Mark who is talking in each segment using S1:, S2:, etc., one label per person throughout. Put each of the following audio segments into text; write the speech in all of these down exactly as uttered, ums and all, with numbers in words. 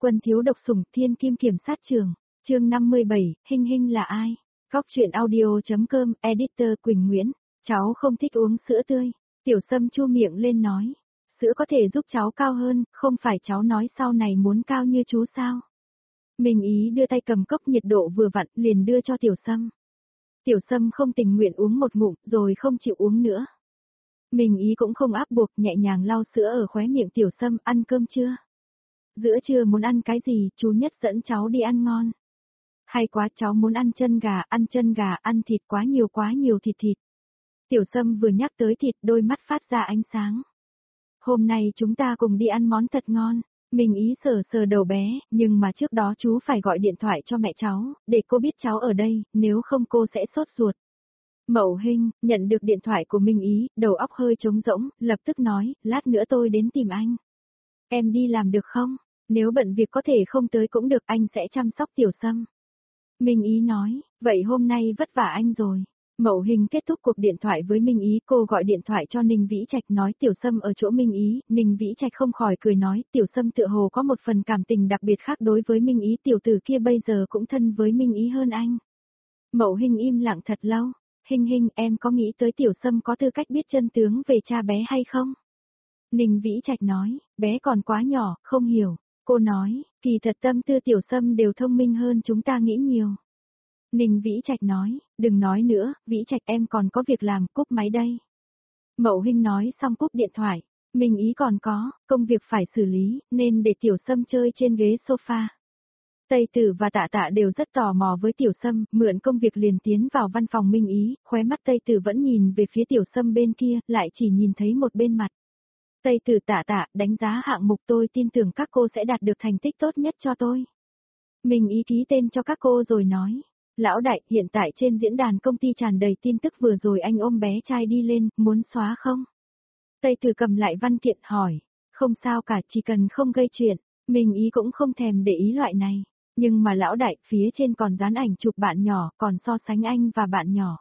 S1: Quân thiếu độc sủng thiên kim kiểm sát trường, chương năm mươi bảy, Hinh Hinh là ai? Góc truyện audio.com, editor Quỳnh Nguyễn, cháu không thích uống sữa tươi. Tiểu Sâm chu miệng lên nói, sữa có thể giúp cháu cao hơn, không phải cháu nói sau này muốn cao như chú sao? Minh Ý đưa tay cầm cốc nhiệt độ vừa vặn liền đưa cho Tiểu Sâm. Tiểu Sâm không tình nguyện uống một ngụm rồi không chịu uống nữa. Minh Ý cũng không áp buộc, nhẹ nhàng lau sữa ở khóe miệng Tiểu Sâm. Ăn cơm chưa? Giữa trưa muốn ăn cái gì, chú nhất dẫn cháu đi ăn ngon. Hay quá, cháu muốn ăn chân gà, ăn chân gà, ăn thịt quá nhiều quá nhiều thịt thịt. Tiểu Sâm vừa nhắc tới thịt đôi mắt phát ra ánh sáng. Hôm nay chúng ta cùng đi ăn món thật ngon. Minh Ý sờ sờ đầu bé, nhưng mà trước đó chú phải gọi điện thoại cho mẹ cháu, để cô biết cháu ở đây, nếu không cô sẽ sốt ruột. Mậu Hinh, nhận được điện thoại của Minh Ý, đầu óc hơi trống rỗng, lập tức nói, lát nữa tôi đến tìm anh. Em đi làm được không? Nếu bận việc có thể không tới cũng được, anh sẽ chăm sóc Tiểu Sâm. Minh Ý nói, vậy hôm nay vất vả anh rồi. Mậu Hinh kết thúc cuộc điện thoại với Minh Ý, cô gọi điện thoại cho Ninh Vĩ Trạch nói Tiểu Sâm ở chỗ Minh Ý, Ninh Vĩ Trạch không khỏi cười nói, Tiểu Sâm tựa hồ có một phần cảm tình đặc biệt khác đối với Minh Ý, tiểu tử kia bây giờ cũng thân với Minh Ý hơn anh. Mậu Hinh im lặng thật lâu, Hinh Hinh, em có nghĩ tới Tiểu Sâm có tư cách biết chân tướng về cha bé hay không? Ninh Vĩ Trạch nói, bé còn quá nhỏ, không hiểu. Cô nói, kỳ thật tâm tư Tiểu Sâm đều thông minh hơn chúng ta nghĩ nhiều. Ninh Vĩ Trạch nói, đừng nói nữa, Vĩ Trạch em còn có việc làm, cúp máy đây. Mậu Hinh nói xong cúp điện thoại, Minh Ý còn có, công việc phải xử lý, nên để Tiểu Sâm chơi trên ghế sofa. Tây Tử và Tạ Tạ đều rất tò mò với Tiểu Sâm, mượn công việc liền tiến vào văn phòng Minh Ý, khóe mắt Tây Tử vẫn nhìn về phía Tiểu Sâm bên kia, lại chỉ nhìn thấy một bên mặt. Tây Tử Tạ Tạ, đánh giá hạng mục tôi tin tưởng các cô sẽ đạt được thành tích tốt nhất cho tôi. Minh Ý ký tên cho các cô rồi nói. Lão đại, hiện tại trên diễn đàn công ty tràn đầy tin tức vừa rồi anh ôm bé trai đi lên, muốn xóa không? Tây Tử cầm lại văn kiện hỏi. Không sao cả, chỉ cần không gây chuyện. Minh Ý cũng không thèm để ý loại này. Nhưng mà lão đại, phía trên còn dán ảnh chụp bạn nhỏ, còn so sánh anh và bạn nhỏ.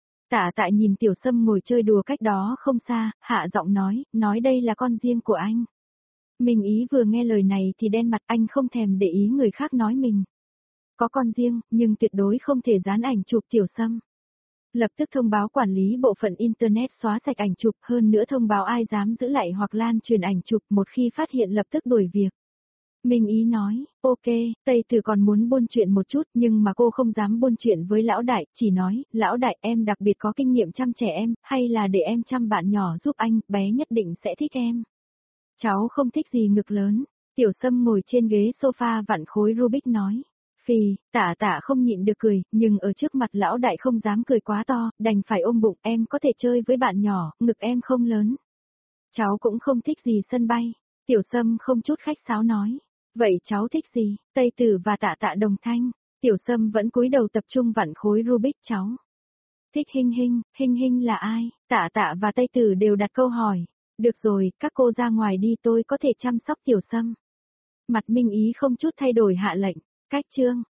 S1: Tạ Tạ nhìn Tiểu Sâm ngồi chơi đùa cách đó không xa, hạ giọng nói, nói đây là con riêng của anh. Minh Ý vừa nghe lời này thì đen mặt, anh không thèm để ý người khác nói mình. Có con riêng, nhưng tuyệt đối không thể dán ảnh chụp Tiểu Sâm. Lập tức thông báo quản lý bộ phận Internet xóa sạch ảnh chụp, hơn nữa thông báo ai dám giữ lại hoặc lan truyền ảnh chụp, một khi phát hiện lập tức đuổi việc. Minh Ý nói, ok, Tây Tử còn muốn buôn chuyện một chút nhưng mà cô không dám buôn chuyện với lão đại, chỉ nói, lão đại em đặc biệt có kinh nghiệm chăm trẻ em, hay là để em chăm bạn nhỏ giúp anh, bé nhất định sẽ thích em. Cháu không thích gì ngực lớn. Tiểu Sâm ngồi trên ghế sofa vặn khối Rubik nói. Phì, Tạ Tạ không nhịn được cười, nhưng ở trước mặt lão đại không dám cười quá to, đành phải ôm bụng, em có thể chơi với bạn nhỏ, ngực em không lớn. Cháu cũng không thích gì sân bay. Tiểu Sâm không chút khách sáo nói. Vậy cháu thích gì? Tây Tử và Tạ Tạ đồng thanh. Tiểu Sâm vẫn cúi đầu tập trung vặn khối Rubik cháu. Thích Hinh Hinh, Hinh Hinh là ai? Tạ Tạ và Tây Tử đều đặt câu hỏi. Được rồi, các cô ra ngoài đi, tôi có thể chăm sóc Tiểu Sâm. Mặt Minh Ý không chút thay đổi hạ lệnh. Cách chương.